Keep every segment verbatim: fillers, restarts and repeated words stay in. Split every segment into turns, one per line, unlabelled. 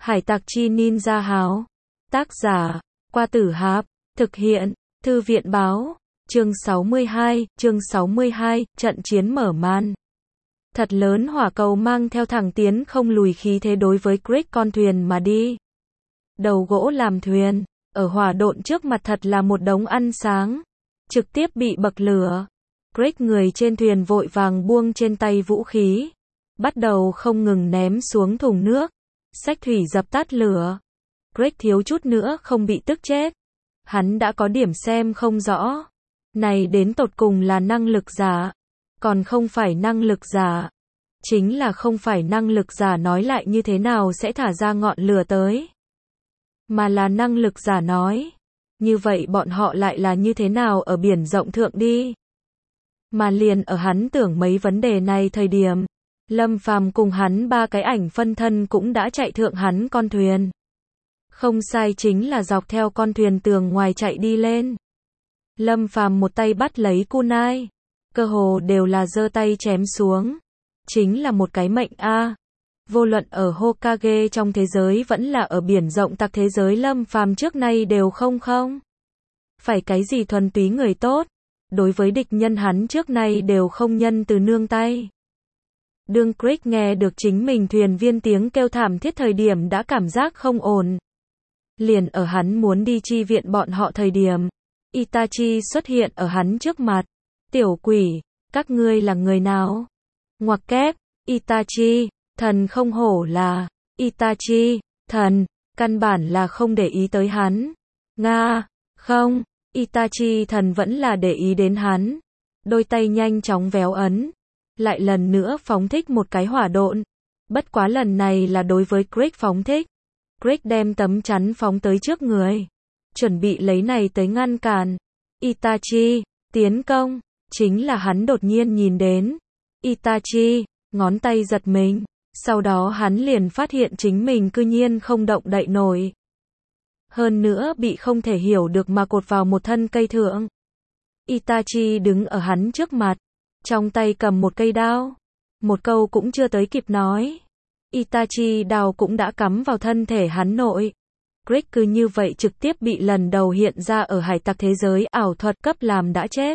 Hải tặc chi ninja háo. Tác giả, Qua Tử Hạp. Thực hiện, Thư viện báo. Chương sáu mươi hai, chương sáu mươi hai, trận chiến mở màn. Thật lớn hỏa cầu mang theo thẳng tiến không lùi khí thế đối với Greg con thuyền mà đi. Đầu gỗ làm thuyền, ở hỏa độn trước mặt thật là một đống ăn sáng. Trực tiếp bị bậc lửa. Greg người trên thuyền vội vàng buông trên tay vũ khí. Bắt đầu không ngừng ném xuống thùng nước. Xách thủy dập tắt lửa. Greg thiếu chút nữa không bị tức chết. Hắn đã có điểm xem không rõ. Này đến tột cùng là năng lực giả. Còn không phải năng lực giả. Chính là không phải năng lực giả nói lại như thế nào sẽ thả ra ngọn lửa tới. Mà là năng lực giả nói. Như vậy bọn họ lại là như thế nào ở biển rộng thượng đi. Mà liền ở hắn tưởng mấy vấn đề này thời điểm. Lâm Phàm cùng hắn ba cái ảnh phân thân cũng đã chạy thượng hắn con thuyền. Không sai, chính là dọc theo con thuyền tường ngoài chạy đi lên. Lâm Phàm một tay bắt lấy kunai. Cơ hồ đều là giơ tay chém xuống. Chính là một cái mệnh a. Vô luận ở Hokage trong thế giới vẫn là ở biển rộng tặc thế giới, Lâm Phàm trước nay đều không không. Phải cái gì thuần túy người tốt. Đối với địch nhân hắn trước nay đều không nhân từ nương tay. Đương Greg nghe được chính mình thuyền viên tiếng kêu thảm thiết thời điểm đã cảm giác không ổn. Liền ở hắn muốn đi chi viện bọn họ thời điểm, Itachi xuất hiện ở hắn trước mặt. Tiểu quỷ, các ngươi là người nào? Ngoặc kép, Itachi, thần không hổ là Itachi, thần, căn bản là không để ý tới hắn. Nga, không, Itachi thần vẫn là để ý đến hắn. Đôi tay nhanh chóng véo ấn. Lại lần nữa phóng thích một cái hỏa độn. Bất quá lần này là đối với Greg phóng thích. Greg đem tấm chắn phóng tới trước người. Chuẩn bị lấy này tới ngăn cản. Itachi, tiến công. Chính là hắn đột nhiên nhìn đến. Itachi, ngón tay giật mình. Sau đó hắn liền phát hiện chính mình cư nhiên không động đậy nổi. Hơn nữa bị không thể hiểu được mà cột vào một thân cây thượng. Itachi đứng ở hắn trước mặt. Trong tay cầm một cây đao. Một câu cũng chưa tới kịp nói. Itachi đao cũng đã cắm vào thân thể hắn nội. Greg cứ như vậy trực tiếp bị lần đầu hiện ra ở hải tặc thế giới ảo thuật cấp làm đã chết.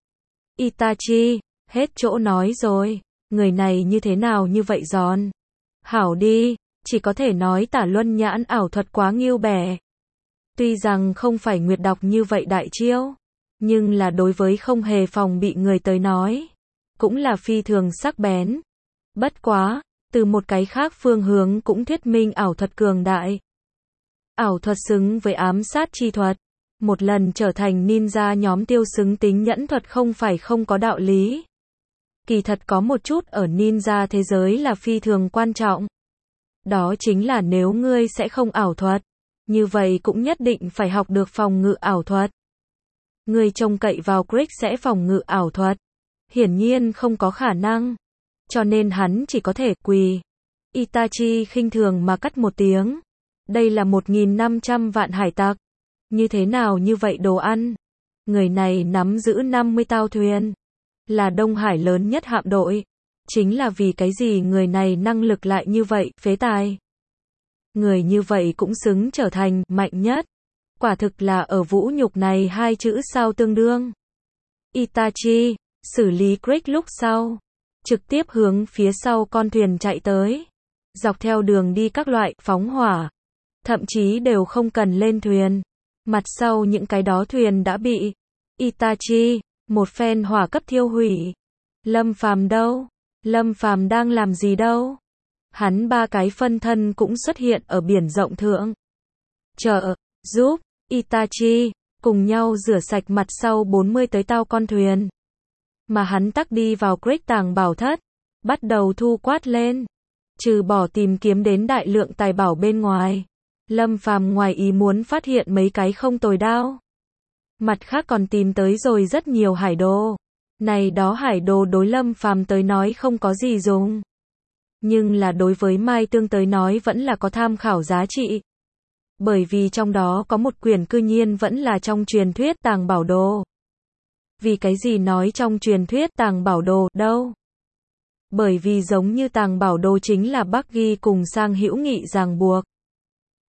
Itachi, hết chỗ nói rồi. Người này như thế nào như vậy giòn. Hảo đi, chỉ có thể nói tả luân nhãn ảo thuật quá nghiêu bẻ. Tuy rằng không phải nguyệt đọc như vậy đại chiêu. Nhưng là đối với không hề phòng bị người tới nói. Cũng là phi thường sắc bén. Bất quá, từ một cái khác phương hướng cũng thuyết minh ảo thuật cường đại. Ảo thuật xứng với ám sát chi thuật. Một lần trở thành ninja nhóm tiêu xứng tính nhẫn thuật không phải không có đạo lý. Kỳ thật có một chút ở ninja thế giới là phi thường quan trọng. Đó chính là nếu ngươi sẽ không ảo thuật. Như vậy cũng nhất định phải học được phòng ngự ảo thuật. Ngươi trông cậy vào Greg sẽ phòng ngự ảo thuật. Hiển nhiên không có khả năng. Cho nên hắn chỉ có thể quỳ. Itachi khinh thường mà cắt một tiếng. Đây là một nghìn năm trăm vạn hải tặc. Như thế nào như vậy đồ ăn? Người này nắm giữ năm mươi tàu thuyền. Là Đông Hải lớn nhất hạm đội. Chính là vì cái gì người này năng lực lại như vậy, phế tài. Người như vậy cũng xứng trở thành mạnh nhất. Quả thực là ở vũ nhục này hai chữ sao tương đương. Itachi, xử lý Greg lúc sau. Trực tiếp hướng phía sau con thuyền chạy tới. Dọc theo đường đi các loại phóng hỏa. Thậm chí đều không cần lên thuyền. Mặt sau những cái đó thuyền đã bị Itachi, một phen hỏa cấp thiêu hủy. Lâm Phàm đâu? Lâm Phàm đang làm gì đâu? Hắn ba cái phân thân cũng xuất hiện ở biển rộng thượng. Trợ, giúp, Itachi, cùng nhau rửa sạch mặt sau bốn mươi tới tao con thuyền. Mà hắn tắc đi vào Greg tàng bảo thất. Bắt đầu thu quát lên. Trừ bỏ tìm kiếm đến đại lượng tài bảo bên ngoài. Lâm Phàm ngoài ý muốn phát hiện mấy cái không tồi đao. Mặt khác còn tìm tới rồi rất nhiều hải đồ. Này đó hải đồ đối Lâm Phàm tới nói không có gì dùng. Nhưng là đối với Mai Tương tới nói vẫn là có tham khảo giá trị. Bởi vì trong đó có một quyển cư nhiên vẫn là trong truyền thuyết tàng bảo đồ. Vì cái gì nói trong truyền thuyết tàng bảo đồ đâu? Bởi vì giống như tàng bảo đồ chính là Bắc Ghi cùng sang hữu nghị ràng buộc.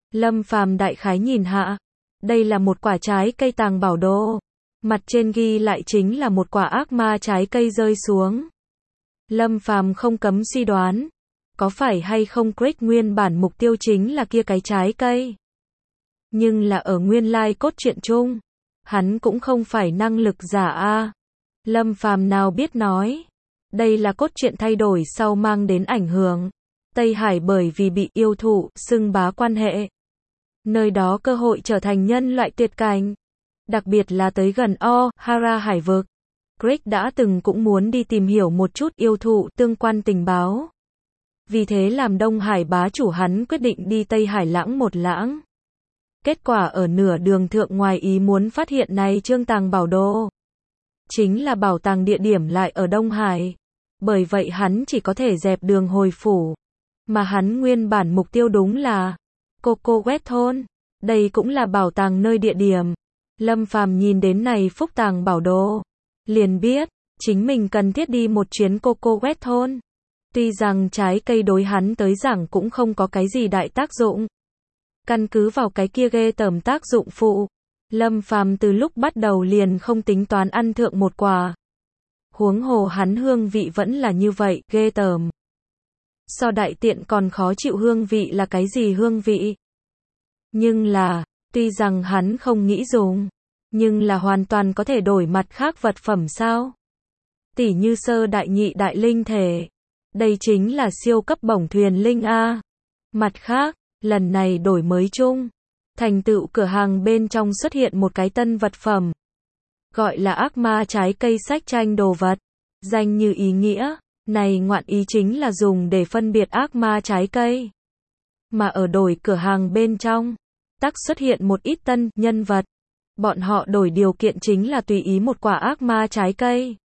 Lâm Phàm đại khái nhìn hạ. Đây là một quả trái cây tàng bảo đồ. Mặt trên ghi lại chính là một quả ác ma trái cây rơi xuống. Lâm Phàm không cấm suy đoán. Có phải hay không Craig nguyên bản mục tiêu chính là kia cái trái cây. Nhưng là ở nguyên lai cốt truyện chung. Hắn cũng không phải năng lực giả a. Lâm Phàm nào biết nói. Đây là cốt truyện thay đổi sau mang đến ảnh hưởng. Tây Hải bởi vì bị yêu thụ, xưng bá quan hệ. Nơi đó cơ hội trở thành nhân loại tuyệt cảnh. Đặc biệt là tới gần O'Hara hải vực. Craig đã từng cũng muốn đi tìm hiểu một chút yêu thụ tương quan tình báo. Vì thế làm Đông Hải bá chủ hắn quyết định đi Tây Hải lãng một lãng. Kết quả ở nửa đường thượng ngoài ý muốn phát hiện này trương tàng bảo đồ. Chính là bảo tàng địa điểm lại ở Đông Hải. Bởi vậy hắn chỉ có thể dẹp đường hồi phủ. Mà hắn nguyên bản mục tiêu đúng là Coco West thôn. Đây cũng là bảo tàng nơi địa điểm. Lâm Phàm nhìn đến này phúc tàng bảo đồ. Liền biết, chính mình cần thiết đi một chuyến Coco West thôn. Tuy rằng trái cây đối hắn tới giảng cũng không có cái gì đại tác dụng. Căn cứ vào cái kia ghê tởm tác dụng phụ. Lâm Phàm từ lúc bắt đầu liền không tính toán ăn thượng một quả. Huống hồ hắn hương vị vẫn là như vậy, ghê tởm. So đại tiện còn khó chịu hương vị là cái gì hương vị? Nhưng là, tuy rằng hắn không nghĩ dùng, nhưng là hoàn toàn có thể đổi mặt khác vật phẩm sao? Tỉ như sơ đại nhị đại linh thể. Đây chính là siêu cấp bổng thuyền linh A. Mặt khác, lần này đổi mới chung. Thành tựu cửa hàng bên trong xuất hiện một cái tân vật phẩm. Gọi là ác ma trái cây sách tranh đồ vật. Danh như ý nghĩa, này ngoạn ý chính là dùng để phân biệt ác ma trái cây. Mà ở đổi cửa hàng bên trong, tắc xuất hiện một ít tân nhân vật. Bọn họ đổi điều kiện chính là tùy ý một quả ác ma trái cây.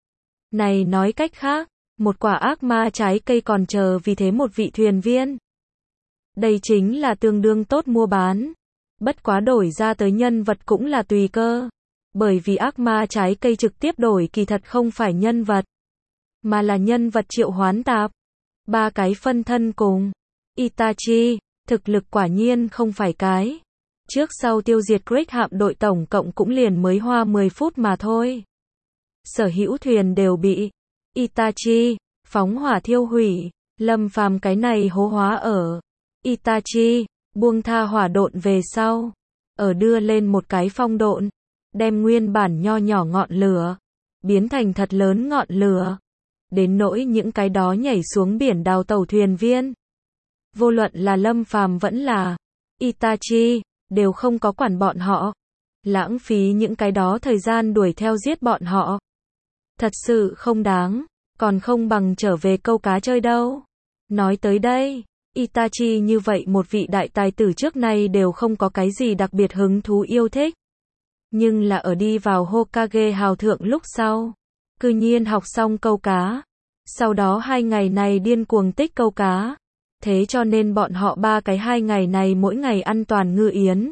Này nói cách khác, một quả ác ma trái cây còn chờ vì thế một vị thuyền viên. Đây chính là tương đương tốt mua bán. Bất quá đổi ra tới nhân vật cũng là tùy cơ. Bởi vì ác ma trái cây trực tiếp đổi kỳ thật không phải nhân vật, mà là nhân vật triệu hoán tạp. Ba cái phân thân cùng Itachi, thực lực quả nhiên không phải cái. Trước sau tiêu diệt Craig hạm đội tổng cộng cũng liền mới hoa mười phút mà thôi. Sở hữu thuyền đều bị Itachi phóng hỏa thiêu hủy. Lâm Phàm cái này hố hóa ở Itachi buông tha hỏa độn về sau, ở đưa lên một cái phong độn, đem nguyên bản nho nhỏ ngọn lửa biến thành thật lớn ngọn lửa. Đến nỗi những cái đó nhảy xuống biển đào tàu thuyền viên, vô luận là Lâm Phàm vẫn là Itachi, đều không có quản bọn họ, lãng phí những cái đó thời gian đuổi theo giết bọn họ. Thật sự không đáng, còn không bằng trở về câu cá chơi đâu. Nói tới đây, Itachi như vậy một vị đại tài tử trước nay đều không có cái gì đặc biệt hứng thú yêu thích. Nhưng là ở đi vào Hokage hào thượng lúc sau, cư nhiên học xong câu cá. Sau đó hai ngày này điên cuồng tích câu cá. Thế cho nên bọn họ ba cái hai ngày này mỗi ngày ăn toàn ngư yến.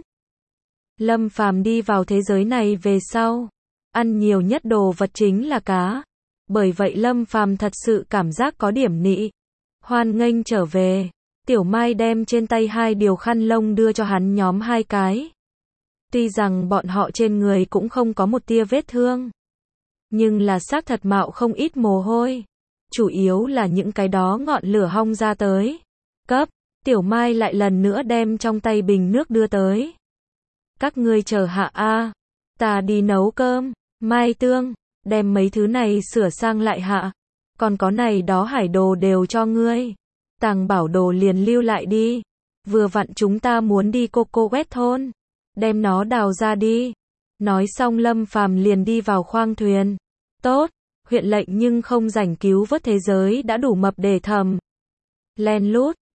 Lâm Phàm đi vào thế giới này về sau, ăn nhiều nhất đồ vật chính là cá. Bởi vậy Lâm Phàm thật sự cảm giác có điểm nị. Hoan nghênh trở về. Tiểu Mai đem trên tay hai điều khăn lông đưa cho hắn nhóm hai cái. Tuy rằng bọn họ trên người cũng không có một tia vết thương, nhưng là xác thật mạo không ít mồ hôi. Chủ yếu là những cái đó ngọn lửa hong ra tới. Cấp, Tiểu Mai lại lần nữa đem trong tay bình nước đưa tới. Các ngươi chờ hạ a, ta đi nấu cơm. Mai Tương, đem mấy thứ này sửa sang lại hạ. Còn có này đó hải đồ đều cho ngươi. Tàng bảo đồ liền lưu lại đi. Vừa vặn chúng ta muốn đi Coco West thôn, đem nó đào ra đi. Nói xong Lâm Phàm liền đi vào khoang thuyền. Tốt, huyện lệnh nhưng không rảnh cứu vớt thế giới đã đủ mập để thầm. Len lút,